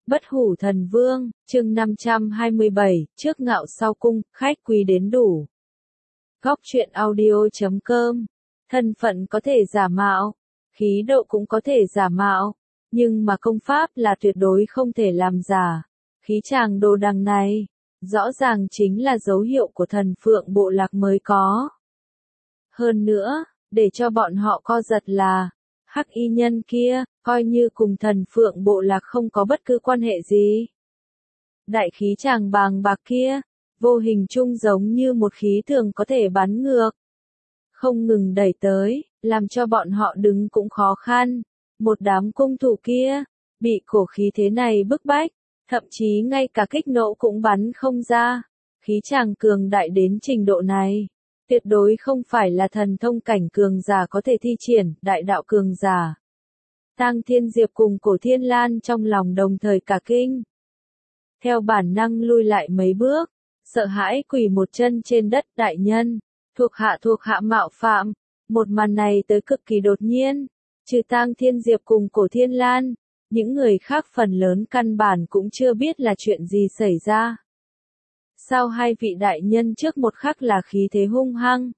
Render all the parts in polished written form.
Bất hủ thần vương, chương 527, trước ngạo sau cung, khách quý đến đủ. Góc truyện audio.com. Thân phận có thể giả mạo, khí độ cũng có thể giả mạo, nhưng mà công pháp là tuyệt đối không thể làm giả. Khí chàng đồ đằng này, rõ ràng chính là dấu hiệu của thần phượng bộ lạc mới có. Hơn nữa, để cho bọn họ co giật là, hắc y nhân kia, coi như cùng thần phượng bộ lạc không có bất cứ quan hệ gì. Đại khí chàng bàng bạc kia, vô hình chung giống như một khí thường có thể bắn ngược. Không ngừng đẩy tới, làm cho bọn họ đứng cũng khó khăn. Một đám cung thủ kia, bị cổ khí thế này bức bách, thậm chí ngay cả kích nổ cũng bắn không ra. Khí chàng cường đại đến trình độ này, tuyệt đối không phải là thần thông cảnh cường giả có thể thi triển, đại đạo cường giả. Tang Thiên Diệp cùng Cổ Thiên Lan trong lòng đồng thời cả kinh. Theo bản năng lui lại mấy bước, sợ hãi quỳ một chân trên đất. Đại nhân, thuộc hạ mạo phạm. Một màn này tới cực kỳ đột nhiên, trừ Tang Thiên Diệp cùng Cổ Thiên Lan, những người khác phần lớn căn bản cũng chưa biết là chuyện gì xảy ra. Sao hai vị đại nhân trước một khắc là khí thế hung hăng,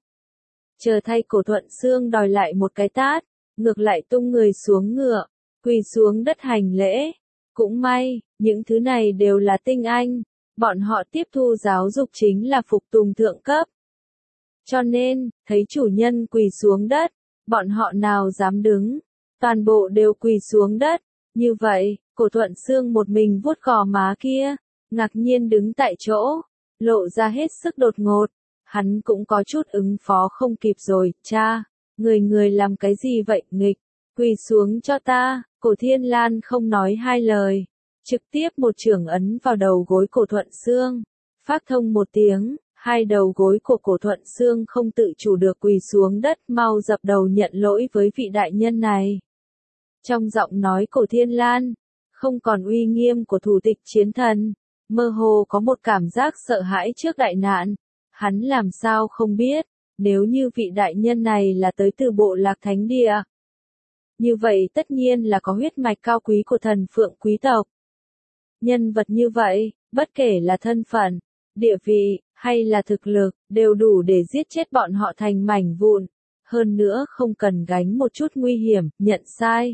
chờ thay Cổ Thuận Xương đòi lại một cái tát, ngược lại tung người xuống ngựa, quỳ xuống đất hành lễ. Cũng may, những thứ này đều là tinh anh, bọn họ tiếp thu giáo dục chính là phục tùng thượng cấp. Cho nên, thấy chủ nhân quỳ xuống đất, bọn họ nào dám đứng, toàn bộ đều quỳ xuống đất. Như vậy, Cổ Thuận Xương một mình vuốt gò má kia, ngạc nhiên đứng tại chỗ, lộ ra hết sức đột ngột. Hắn cũng có chút ứng phó không kịp rồi. Cha, người làm cái gì vậy? Nghịch, quỳ xuống cho ta. Cổ Thiên Lan không nói hai lời, trực tiếp một chưởng ấn vào đầu gối Cổ Thuận Xương. Phát thông một tiếng, hai đầu gối của Cổ Thuận Xương không tự chủ được quỳ xuống đất, mau dập đầu nhận lỗi với vị đại nhân này. Trong giọng nói Cổ Thiên Lan, không còn uy nghiêm của thủ tịch chiến thần, mơ hồ có một cảm giác sợ hãi trước đại nạn. Hắn làm sao không biết, nếu như vị đại nhân này là tới từ bộ lạc thánh địa, như vậy tất nhiên là có huyết mạch cao quý của thần phượng quý tộc. Nhân vật như vậy, bất kể là thân phận, địa vị, hay là thực lực, đều đủ để giết chết bọn họ thành mảnh vụn. Hơn nữa không cần gánh một chút nguy hiểm, nhận sai.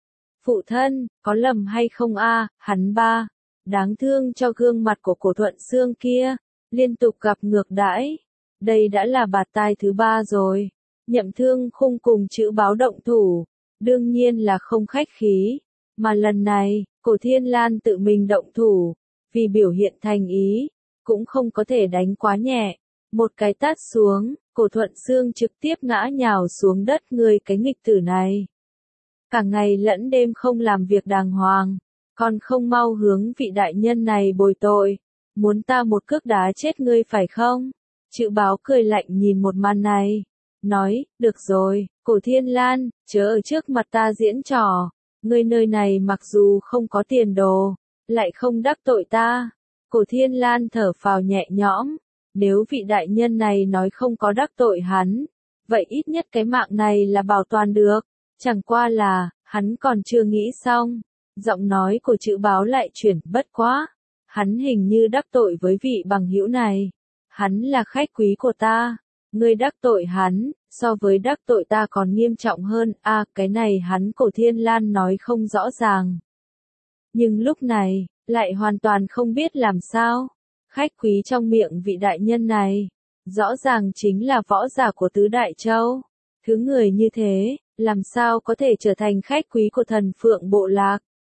Phụ thân, có lầm hay không a? Hắn ba, đáng thương cho gương mặt của Cổ Thuận Xương kia, liên tục gặp ngược đãi. Đây đã là bạt tai thứ ba rồi. Nhậm Thương Khung cùng chữ báo động thủ, đương nhiên là không khách khí. Mà lần này, Cổ Thiên Lan tự mình động thủ, vì biểu hiện thành ý, cũng không có thể đánh quá nhẹ. Một cái tát xuống, Cổ Thuận Xương trực tiếp ngã nhào xuống đất. Người cái nghịch tử này, cả ngày lẫn đêm không làm việc đàng hoàng, còn không mau hướng vị đại nhân này bồi tội. Muốn ta một cước đá chết ngươi phải không? Chữ báo cười lạnh nhìn một màn này, nói, được rồi, Cổ Thiên Lan, chớ ở trước mặt ta diễn trò. Ngươi nơi này mặc dù không có tiền đồ, lại không đắc tội ta. Cổ Thiên Lan thở phào nhẹ nhõm, nếu vị đại nhân này nói không có đắc tội hắn, vậy ít nhất cái mạng này là bảo toàn được. Chẳng qua là, hắn còn chưa nghĩ xong. Giọng nói của chữ báo lại chuyển, bất quá. Hắn hình như đắc tội với vị bằng hữu này. Hắn là khách quý của ta. Ngươi đắc tội hắn, so với đắc tội ta còn nghiêm trọng hơn. Cái này hắn Cổ Thiên Lan nói không rõ ràng. Nhưng lúc này, lại hoàn toàn không biết làm sao. Khách quý trong miệng vị đại nhân này, rõ ràng chính là võ giả của tứ đại châu. Thứ người như thế, làm sao có thể trở thành khách quý của thần phượng bộ lạc?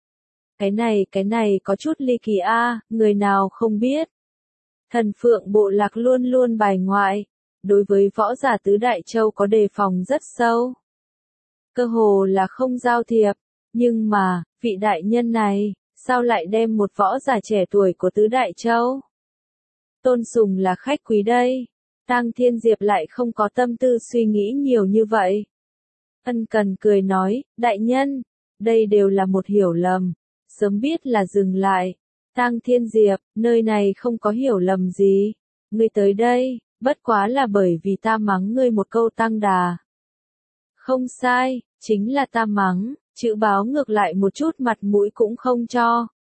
Cái này có chút ly kỳ người nào không biết. Thần phượng bộ lạc luôn luôn bài ngoại, đối với võ giả tứ đại châu có đề phòng rất sâu. Cơ hồ là không giao thiệp, nhưng mà, vị đại nhân này, sao lại đem một võ giả trẻ tuổi của tứ đại châu tôn sùng là khách quý đây? Tang Thiên Diệp lại không có tâm tư suy nghĩ nhiều như vậy. Ân Cần cười nói, đại nhân, đây đều là một hiểu lầm, sớm biết là dừng lại. Tang Thiên Diệp, nơi này không có hiểu lầm gì. Ngươi tới đây, bất quá là bởi vì ta mắng ngươi một câu tăng đà. Không sai, chính là ta mắng. Chữ báo ngược lại một chút mặt mũi cũng không cho.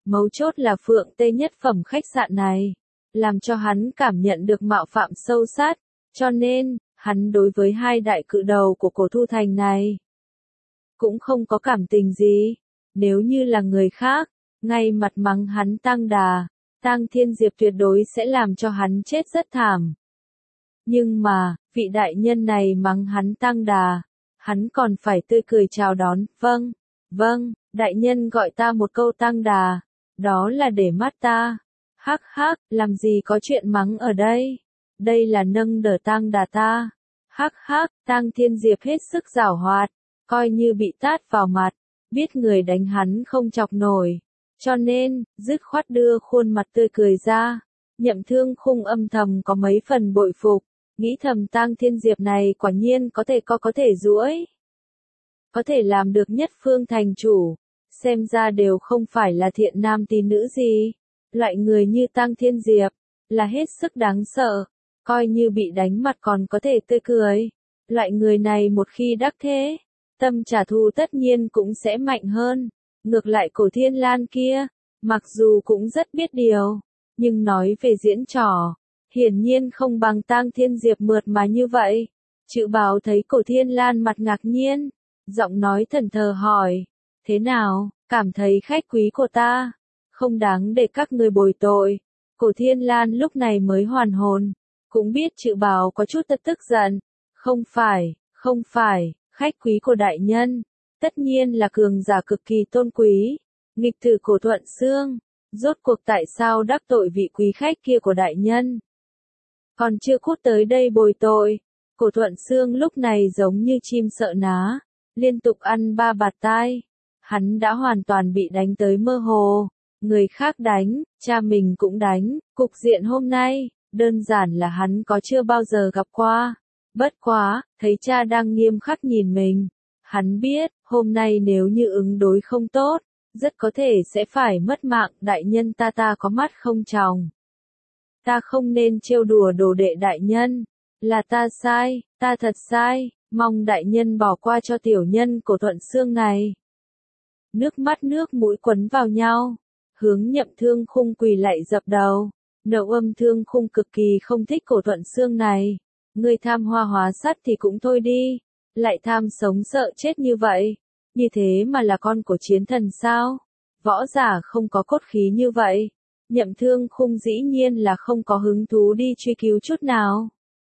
Mấu chốt là Phượng Tê nhất phẩm khách sạn này, làm cho hắn cảm nhận được mạo phạm sâu sắc, cho nên, hắn đối với hai đại cự đầu của Cổ Thu Thành này, cũng không có cảm tình gì. Nếu như là người khác, ngay mặt mắng hắn tang đà, Tang Thiên Diệp tuyệt đối sẽ làm cho hắn chết rất thảm. Nhưng mà, vị đại nhân này mắng hắn tang đà, hắn còn phải tươi cười chào đón, vâng, đại nhân gọi ta một câu tang đà, đó là để mắt ta. Hắc hắc, làm gì có chuyện mắng ở đây, đây là nâng đỡ tang đà ta. Hắc hắc, Tang Thiên Diệp hết sức giảo hoạt, coi như bị tát vào mặt, biết người đánh hắn không chọc nổi, cho nên, dứt khoát đưa khuôn mặt tươi cười ra. Nhậm Thương Khung âm thầm có mấy phần bội phục, nghĩ thầm Tang Thiên Diệp này quả nhiên có thể duỗi, có thể làm được nhất phương thành chủ, xem ra đều không phải là thiện nam tín nữ gì. Loại người như Tang Thiên Diệp, là hết sức đáng sợ, coi như bị đánh mặt còn có thể tươi cười. Loại người này một khi đắc thế, tâm trả thù tất nhiên cũng sẽ mạnh hơn. Ngược lại Cổ Thiên Lan kia, mặc dù cũng rất biết điều, nhưng nói về diễn trò, hiển nhiên không bằng Tang Thiên Diệp mượt mà như vậy. Chữ Báo thấy Cổ Thiên Lan mặt ngạc nhiên, giọng nói thần thờ hỏi, thế nào, cảm thấy khách quý của ta không đáng để các người bồi tội. Cổ Thiên Lan lúc này mới hoàn hồn, cũng biết Chữ Báo có chút tức giận, không phải, khách quý của đại nhân, tất nhiên là cường giả cực kỳ tôn quý, nghịch tử Cổ Thuận Xương, rốt cuộc tại sao đắc tội vị quý khách kia của đại nhân? Còn chưa cút tới đây bồi tội. Cổ Thuận Xương lúc này giống như chim sợ ná, liên tục ăn ba bạt tai, hắn đã hoàn toàn bị đánh tới mơ hồ. Người khác đánh, cha mình cũng đánh, cục diện hôm nay, đơn giản là hắn có chưa bao giờ gặp qua. Bất quá, thấy cha đang nghiêm khắc nhìn mình, hắn biết, hôm nay nếu như ứng đối không tốt, rất có thể sẽ phải mất mạng. Đại nhân ta có mắt không tròng, ta không nên trêu đùa đồ đệ đại nhân, là ta sai, ta thật sai, mong đại nhân bỏ qua cho tiểu nhân Cổ Thuận Xương này. Nước mắt nước mũi quấn vào nhau, hướng Nhậm Thương Khung quỳ lạy dập đầu. Nậu Âm Thương Khung cực kỳ không thích Cổ Thuận Xương này. Người tham hoa hóa sắt thì cũng thôi đi, lại tham sống sợ chết như vậy, như thế mà là con của chiến thần sao? Võ giả không có cốt khí như vậy. Nhậm Thương Khung dĩ nhiên là không có hứng thú đi truy cứu chút nào.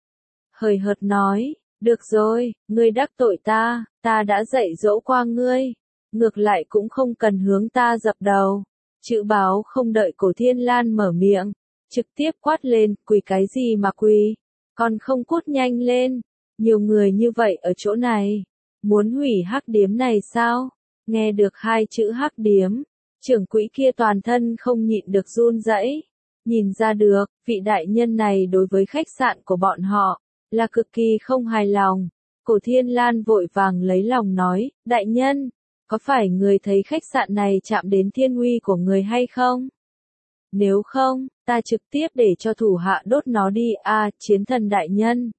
Hời hợt nói, được rồi, ngươi đắc tội ta đã dạy dỗ qua ngươi, ngược lại cũng không cần hướng ta dập đầu. Chữ Báo không đợi Cổ Thiên Lan mở miệng, trực tiếp quát lên, quỳ cái gì mà quỳ, còn không cút nhanh lên, nhiều người như vậy ở chỗ này, muốn hủy hắc điếm này sao? Nghe được hai chữ hắc điếm, trưởng quỹ kia toàn thân không nhịn được run rẩy, nhìn ra được, vị đại nhân này đối với khách sạn của bọn họ, là cực kỳ không hài lòng. Cổ Thiên Lan vội vàng lấy lòng nói, đại nhân, có phải người thấy khách sạn này chạm đến thiên uy của người hay không? Nếu không, ta trực tiếp để cho thủ hạ đốt nó đi. Chiến thần đại nhân.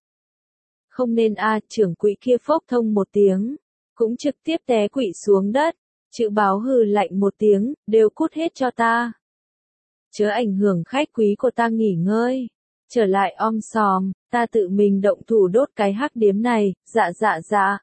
Không nên. Trưởng quỹ kia phốc thông một tiếng, cũng trực tiếp té quỵ xuống đất. Chữ Báo hừ lạnh một tiếng, đều cút hết cho ta. Chớ ảnh hưởng khách quý của ta nghỉ ngơi. Trở lại om sòm, ta tự mình động thủ đốt cái hắc điếm này. Dạ.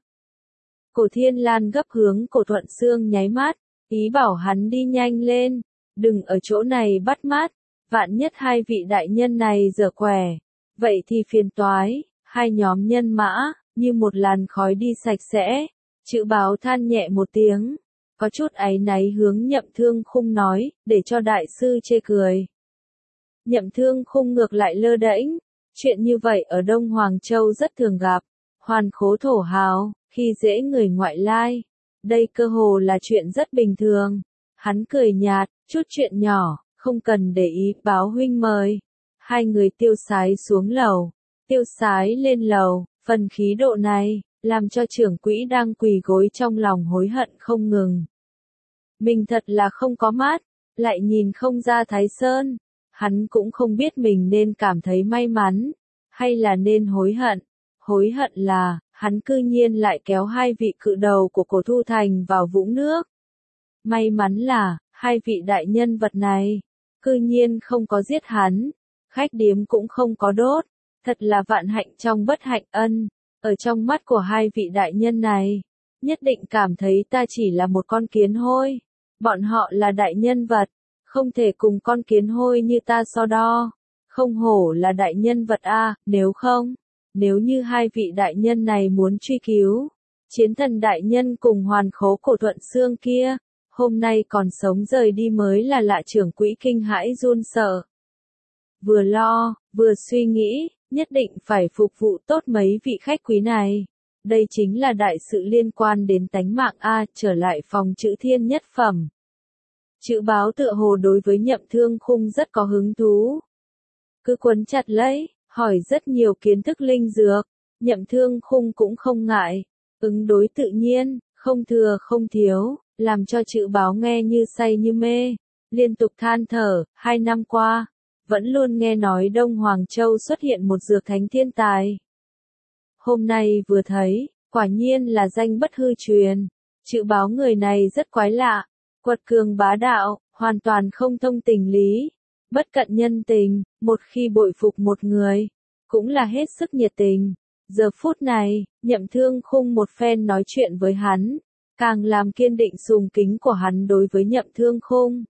Cổ Thiên Lan gấp hướng Cổ Thuận Xương nháy mắt, ý bảo hắn đi nhanh lên, đừng ở chỗ này bắt mát, vạn nhất hai vị đại nhân này giở quẻ, vậy thì phiền toái. Hai nhóm nhân mã, như một làn khói đi sạch sẽ. Chữ Báo than nhẹ một tiếng, có chút áy náy hướng Nhậm Thương Khung nói, để cho đại sư chê cười. Nhậm Thương Khung ngược lại lơ đễnh, chuyện như vậy ở Đông Hoàng Châu rất thường gặp, hoàn khố thổ hào, khi dễ người ngoại lai, đây cơ hồ là chuyện rất bình thường. Hắn cười nhạt, chút chuyện nhỏ, không cần để ý. Báo huynh mời. Hai người tiêu sái xuống lầu, tiêu sái lên lầu, phần khí độ này, làm cho trưởng quỹ đang quỳ gối trong lòng hối hận không ngừng. Mình thật là không có mắt, lại nhìn không ra Thái Sơn. Hắn cũng không biết mình nên cảm thấy may mắn, hay là nên hối hận. Hối hận là, hắn cư nhiên lại kéo hai vị cự đầu của Cổ Thu Thành vào vũng nước. May mắn là, hai vị đại nhân vật này, cư nhiên không có giết hắn, khách điếm cũng không có đốt, thật là vạn hạnh trong bất hạnh ân, ở trong mắt của hai vị đại nhân này, nhất định cảm thấy ta chỉ là một con kiến hôi, bọn họ là đại nhân vật, không thể cùng con kiến hôi như ta so đo, không hổ là đại nhân vật a, nếu như hai vị đại nhân này muốn truy cứu, chiến thần đại nhân cùng hoàn khố cổ thuận xương kia, hôm nay còn sống rời đi mới là lạ. Trưởng quỹ kinh hãi run sợ. Vừa lo, vừa suy nghĩ, nhất định phải phục vụ tốt mấy vị khách quý này. Đây chính là đại sự liên quan đến tánh mạng a, trở lại phòng chữ thiên nhất phẩm. Chữ báo tựa hồ đối với Nhậm Thương Khung rất có hứng thú. Cứ quấn chặt lấy, hỏi rất nhiều kiến thức linh dược, Nhậm Thương Khung cũng không ngại, ứng đối tự nhiên, không thừa không thiếu, làm cho chữ báo nghe như say như mê, liên tục than thở, 2 năm qua, vẫn luôn nghe nói Đông Hoàng Châu xuất hiện một dược thánh thiên tài. Hôm nay vừa thấy, quả nhiên là danh bất hư truyền, chữ báo người này rất quái lạ, quật cường bá đạo, hoàn toàn không thông tình lý, bất cận nhân tình, một khi bội phục một người, cũng là hết sức nhiệt tình. Giờ phút này, Nhậm Thương Khung một phen nói chuyện với hắn, càng làm kiên định sùng kính của hắn đối với Nhậm Thương Khung.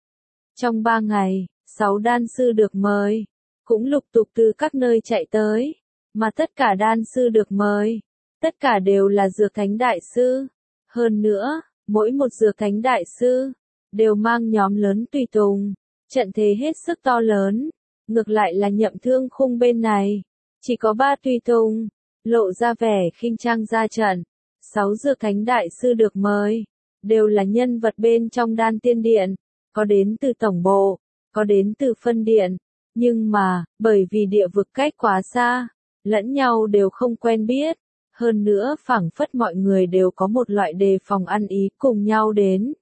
Trong 3 ngày, 6 đan sư được mời, cũng lục tục từ các nơi chạy tới, mà tất cả đan sư được mời, tất cả đều là dược thánh đại sư. Hơn nữa, mỗi một dược thánh đại sư, đều mang nhóm lớn tùy tùng, trận thế hết sức to lớn. Ngược lại là Nhậm Thương Khung bên này, chỉ có 3 tùy tùng, lộ ra vẻ khinh trang ra trận. 6 dược thánh đại sư được mời, đều là nhân vật bên trong đan tiên điện, có đến từ tổng bộ, có đến từ phân điện, nhưng mà, bởi vì địa vực cách quá xa, lẫn nhau đều không quen biết, hơn nữa phảng phất mọi người đều có một loại đề phòng ăn ý cùng nhau đến.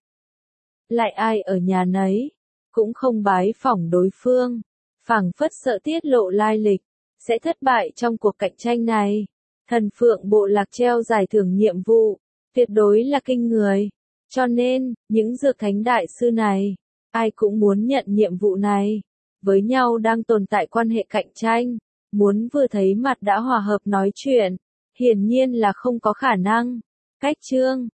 Lại ai ở nhà nấy, cũng không bái phỏng đối phương, phảng phất sợ tiết lộ lai lịch, sẽ thất bại trong cuộc cạnh tranh này. Thần Phượng bộ lạc treo giải thưởng nhiệm vụ, tuyệt đối là kinh người, cho nên, những dược thánh đại sư này, ai cũng muốn nhận nhiệm vụ này, với nhau đang tồn tại quan hệ cạnh tranh, muốn vừa thấy mặt đã hòa hợp nói chuyện, hiển nhiên là không có khả năng. Cách chương